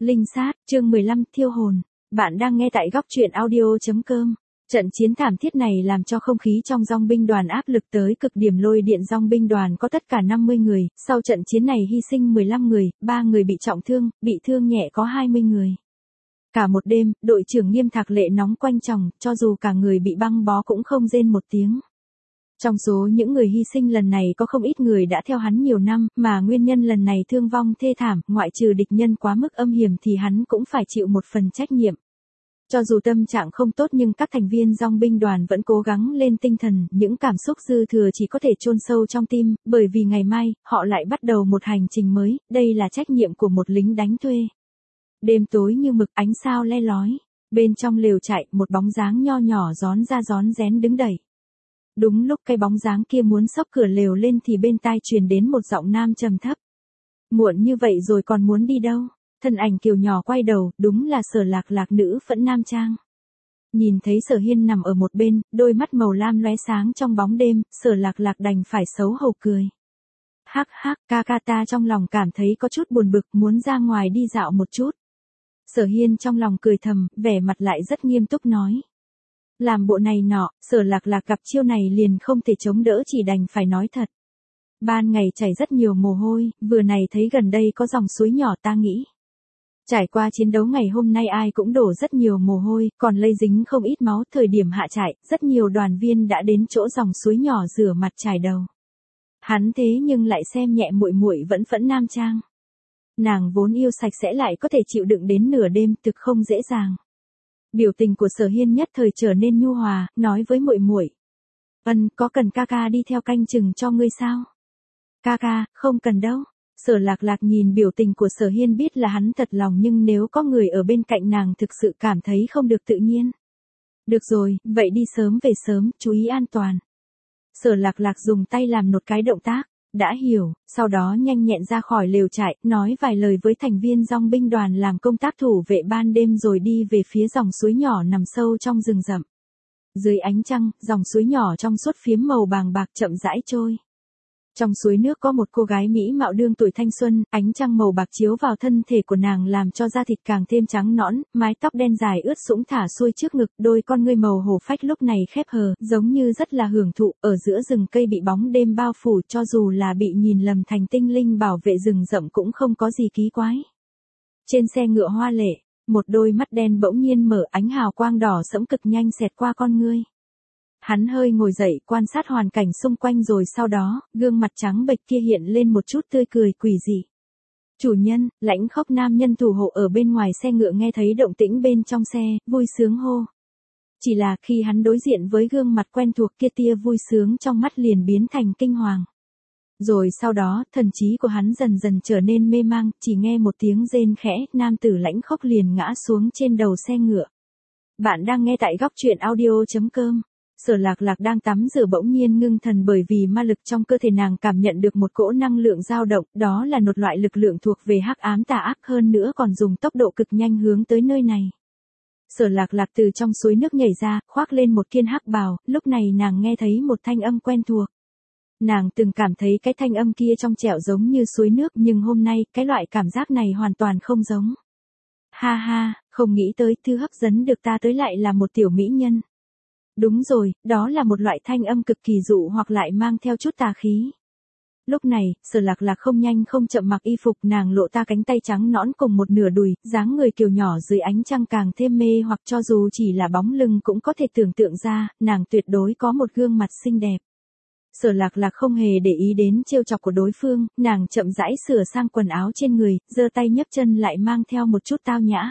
Linh sát, chương 15, thiêu hồn. Bạn đang nghe tại góc truyện audio.com. Trận chiến thảm thiết này làm cho không khí trong dòng binh đoàn áp lực tới cực điểm. Lôi điện dòng binh đoàn có tất cả 50 người, sau trận chiến này hy sinh 15 người, 3 người bị trọng thương, bị thương nhẹ có 20 người. Cả một đêm, đội trưởng Nghiêm Thạc Lệ nóng quanh chòng, cho dù cả người bị băng bó cũng không rên một tiếng. Trong số những người hy sinh lần này có không ít người đã theo hắn nhiều năm, mà nguyên nhân lần này thương vong thê thảm, ngoại trừ địch nhân quá mức âm hiểm thì hắn cũng phải chịu một phần trách nhiệm. Cho dù tâm trạng không tốt nhưng các thành viên dòng binh đoàn vẫn cố gắng lên tinh thần, những cảm xúc dư thừa chỉ có thể chôn sâu trong tim, bởi vì ngày mai, họ lại bắt đầu một hành trình mới, đây là trách nhiệm của một lính đánh thuê. Đêm tối như mực, ánh sao le lói, bên trong lều trại, một bóng dáng nho nhỏ rón ra rón rén đứng đẩy. Đúng lúc cái bóng dáng kia muốn xốc cửa lều lên thì bên tai truyền đến một giọng nam trầm thấp. Muộn như vậy rồi còn muốn đi đâu? Thân ảnh kiều nhỏ quay đầu, đúng là Sở Lạc Lạc nữ phẫn nam trang. Nhìn thấy Sở Hiên nằm ở một bên, đôi mắt màu lam lóe sáng trong bóng đêm, Sở Lạc Lạc đành phải xấu hổ cười. Hắc hắc, ca ca ta trong lòng cảm thấy có chút buồn bực, muốn ra ngoài đi dạo một chút. Sở Hiên trong lòng cười thầm, vẻ mặt lại rất nghiêm túc nói. Làm bộ này nọ, Sở Lạc Lạc gặp chiêu này liền không thể chống đỡ, chỉ đành phải nói thật. Ban ngày chảy rất nhiều mồ hôi, vừa này thấy gần đây có dòng suối nhỏ ta nghĩ. Trải qua chiến đấu ngày hôm nay ai cũng đổ rất nhiều mồ hôi, còn lây dính không ít máu. Thời điểm hạ trại, rất nhiều đoàn viên đã đến chỗ dòng suối nhỏ rửa mặt chải đầu. Hắn thế nhưng lại xem nhẹ muội muội vẫn phẫn nam trang. Nàng vốn yêu sạch sẽ lại có thể chịu đựng đến nửa đêm, thực không dễ dàng. Biểu tình của Sở Hiên nhất thời trở nên nhu hòa, nói với muội muội. Có cần ca ca đi theo canh chừng cho ngươi sao? Ca ca, không cần đâu. Sở Lạc Lạc nhìn biểu tình của Sở Hiên biết là hắn thật lòng, nhưng nếu có người ở bên cạnh nàng thực sự cảm thấy không được tự nhiên. Được rồi, vậy đi sớm về sớm, chú ý an toàn. Sở Lạc Lạc dùng tay làm một cái động tác. Đã hiểu, sau đó nhanh nhẹn ra khỏi lều trại, nói vài lời với thành viên dòng binh đoàn làm công tác thủ vệ ban đêm rồi đi về phía dòng suối nhỏ nằm sâu trong rừng rậm. Dưới ánh trăng, dòng suối nhỏ trong suốt phiếm màu bàng bạc chậm rãi trôi. Trong suối nước có một cô gái mỹ mạo đương tuổi thanh xuân, ánh trăng màu bạc chiếu vào thân thể của nàng làm cho da thịt càng thêm trắng nõn, mái tóc đen dài ướt sũng thả xuôi trước ngực, đôi con ngươi màu hổ phách lúc này khép hờ, giống như rất là hưởng thụ, ở giữa rừng cây bị bóng đêm bao phủ, cho dù là bị nhìn lầm thành tinh linh bảo vệ rừng rậm cũng không có gì kỳ quái. Trên xe ngựa hoa lệ, một đôi mắt đen bỗng nhiên mở, ánh hào quang đỏ sẫm cực nhanh xẹt qua con ngươi. Hắn hơi ngồi dậy quan sát hoàn cảnh xung quanh rồi sau đó, gương mặt trắng bệch kia hiện lên một chút tươi cười quỷ dị. Chủ nhân, Lãnh Khốc nam nhân thủ hộ ở bên ngoài xe ngựa nghe thấy động tĩnh bên trong xe, vui sướng hô. Chỉ là khi hắn đối diện với gương mặt quen thuộc kia, tia vui sướng trong mắt liền biến thành kinh hoàng. Rồi sau đó, thần trí của hắn dần dần trở nên mê mang, chỉ nghe một tiếng rên khẽ, nam tử Lãnh Khốc liền ngã xuống trên đầu xe ngựa. Bạn đang nghe tại góc truyện audio.com. Sở Lạc Lạc đang tắm rửa bỗng nhiên ngưng thần bởi vì ma lực trong cơ thể nàng cảm nhận được một cỗ năng lượng dao động, đó là một loại lực lượng thuộc về hắc ám tà ác, hơn nữa còn dùng tốc độ cực nhanh hướng tới nơi này. Sở Lạc Lạc từ trong suối nước nhảy ra, khoác lên một kiên hắc bào, lúc này nàng nghe thấy một thanh âm quen thuộc. Nàng từng cảm thấy cái thanh âm kia trong trẻo giống như suối nước, nhưng hôm nay, cái loại cảm giác này hoàn toàn không giống. Ha ha, không nghĩ tới thứ hấp dẫn được ta tới lại là một tiểu mỹ nhân. Đúng rồi, đó là một loại thanh âm cực kỳ dụ hoặc lại mang theo chút tà khí. Lúc này, Sở Lạc Lạc không nhanh không chậm mặc y phục, nàng lộ ta cánh tay trắng nõn cùng một nửa đùi, dáng người kiều nhỏ dưới ánh trăng càng thêm mê hoặc, cho dù chỉ là bóng lưng cũng có thể tưởng tượng ra, nàng tuyệt đối có một gương mặt xinh đẹp. Sở Lạc Lạc không hề để ý đến trêu chọc của đối phương, nàng chậm rãi sửa sang quần áo trên người, giơ tay nhấc chân lại mang theo một chút tao nhã.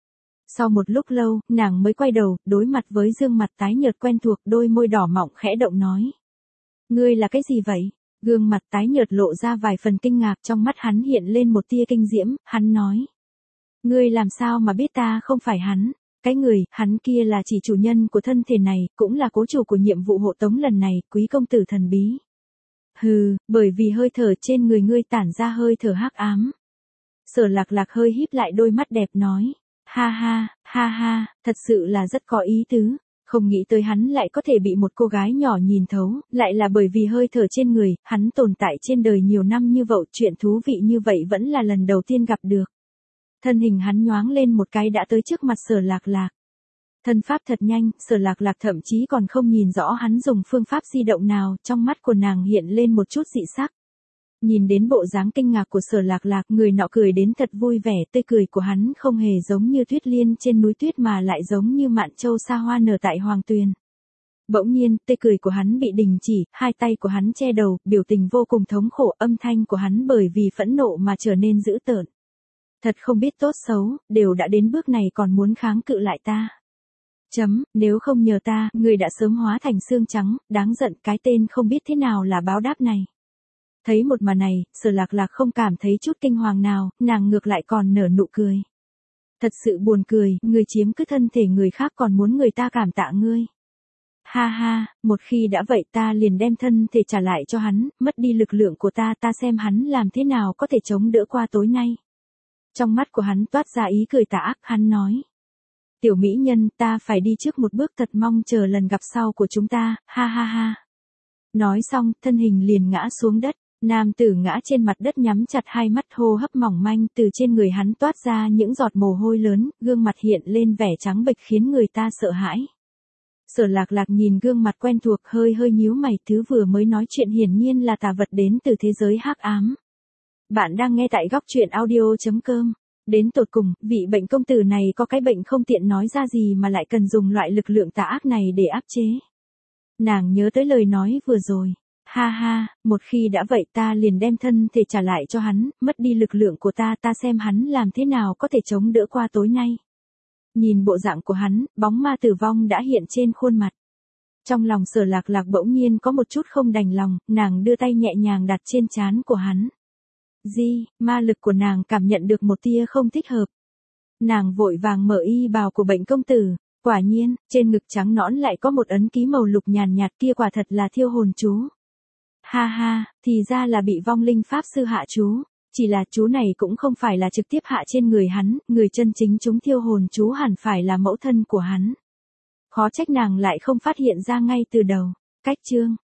Sau một lúc lâu, nàng mới quay đầu, đối mặt với gương mặt tái nhợt quen thuộc, đôi môi đỏ mọng khẽ động nói. Ngươi là cái gì vậy? Gương mặt tái nhợt lộ ra vài phần kinh ngạc, trong mắt hắn hiện lên một tia kinh diễm, hắn nói. Ngươi làm sao mà biết ta không phải hắn? Cái người, hắn kia là chỉ chủ nhân của thân thể này, cũng là cố chủ của nhiệm vụ hộ tống lần này, quý công tử thần bí. Hừ, bởi vì hơi thở trên người ngươi tản ra hơi thở hắc ám. Sở Lạc Lạc hơi híp lại đôi mắt đẹp nói. Ha ha, thật sự là rất có ý tứ. Không nghĩ tới hắn lại có thể bị một cô gái nhỏ nhìn thấu, lại là bởi vì hơi thở trên người, hắn tồn tại trên đời nhiều năm như vậy, chuyện thú vị như vậy vẫn là lần đầu tiên gặp được. thân hình hắn nhoáng lên một cái đã tới trước mặt Sở Lạc Lạc. Thân pháp thật nhanh, Sở Lạc Lạc thậm chí còn không nhìn rõ hắn dùng phương pháp di động nào, trong mắt của nàng hiện lên một chút dị sắc. Nhìn đến bộ dáng kinh ngạc của Sở Lạc Lạc, người nọ cười đến thật vui vẻ, tươi cười của hắn không hề giống như tuyết liên trên núi tuyết mà lại giống như mạn châu xa hoa nở tại hoàng tuyền. Bỗng nhiên, tươi cười của hắn bị đình chỉ, hai tay của hắn che đầu, biểu tình vô cùng thống khổ, âm thanh của hắn bởi vì phẫn nộ mà trở nên dữ tợn. Thật không biết tốt xấu, đều đã đến bước này còn muốn kháng cự lại ta. Nếu không nhờ ta, người đã sớm hóa thành xương trắng, đáng giận, cái tên không biết thế nào là báo đáp này. Thấy một màn này, Sở Lạc Lạc không cảm thấy chút kinh hoàng nào, nàng ngược lại còn nở nụ cười. Thật sự buồn cười, người chiếm cứ thân thể người khác còn muốn người ta cảm tạ ngươi. Ha ha, một khi đã vậy ta liền đem thân thể trả lại cho hắn, mất đi lực lượng của ta xem hắn làm thế nào có thể chống đỡ qua tối nay. Trong mắt của hắn toát ra ý cười tà ác, hắn nói. Tiểu mỹ nhân, ta phải đi trước một bước, thật mong chờ lần gặp sau của chúng ta, ha ha ha. Nói xong, thân hình liền ngã xuống đất, nam tử ngã trên mặt đất nhắm chặt hai mắt, hô hấp mỏng manh, từ trên người hắn toát ra những giọt mồ hôi lớn, gương mặt hiện lên vẻ trắng bệch khiến người ta sợ hãi. Sở Lạc Lạc nhìn gương mặt quen thuộc hơi nhíu mày, thứ vừa mới nói chuyện hiển nhiên là tà vật đến từ thế giới hắc ám. Bạn đang nghe tại góc truyện audio.com. Đến tột cùng, vị bệnh công tử này có cái bệnh không tiện nói ra gì mà lại cần dùng loại lực lượng tà ác này để áp chế. Nàng nhớ tới lời nói vừa rồi. Ha ha, một khi đã vậy ta liền đem thân thể trả lại cho hắn, mất đi lực lượng của ta xem hắn làm thế nào có thể chống đỡ qua tối nay. Nhìn bộ dạng của hắn, bóng ma tử vong đã hiện trên khuôn mặt. Trong lòng Sở Lạc Lạc bỗng nhiên có một chút không đành lòng, nàng đưa tay nhẹ nhàng đặt trên trán của hắn. Ma lực của nàng cảm nhận được một tia không thích hợp. Nàng vội vàng mở y bào của bệnh công tử, quả nhiên, trên ngực trắng nõn lại có một ấn ký màu lục nhàn nhạt, kia quả thật là thiêu hồn chú. Ha ha, thì ra là bị vong linh pháp sư hạ chú, chỉ là chú này cũng không phải là trực tiếp hạ trên người hắn, người chân chính chúng thiêu hồn chú hẳn phải là mẫu thân của hắn. Khó trách nàng lại không phát hiện ra ngay từ đầu. Cách chương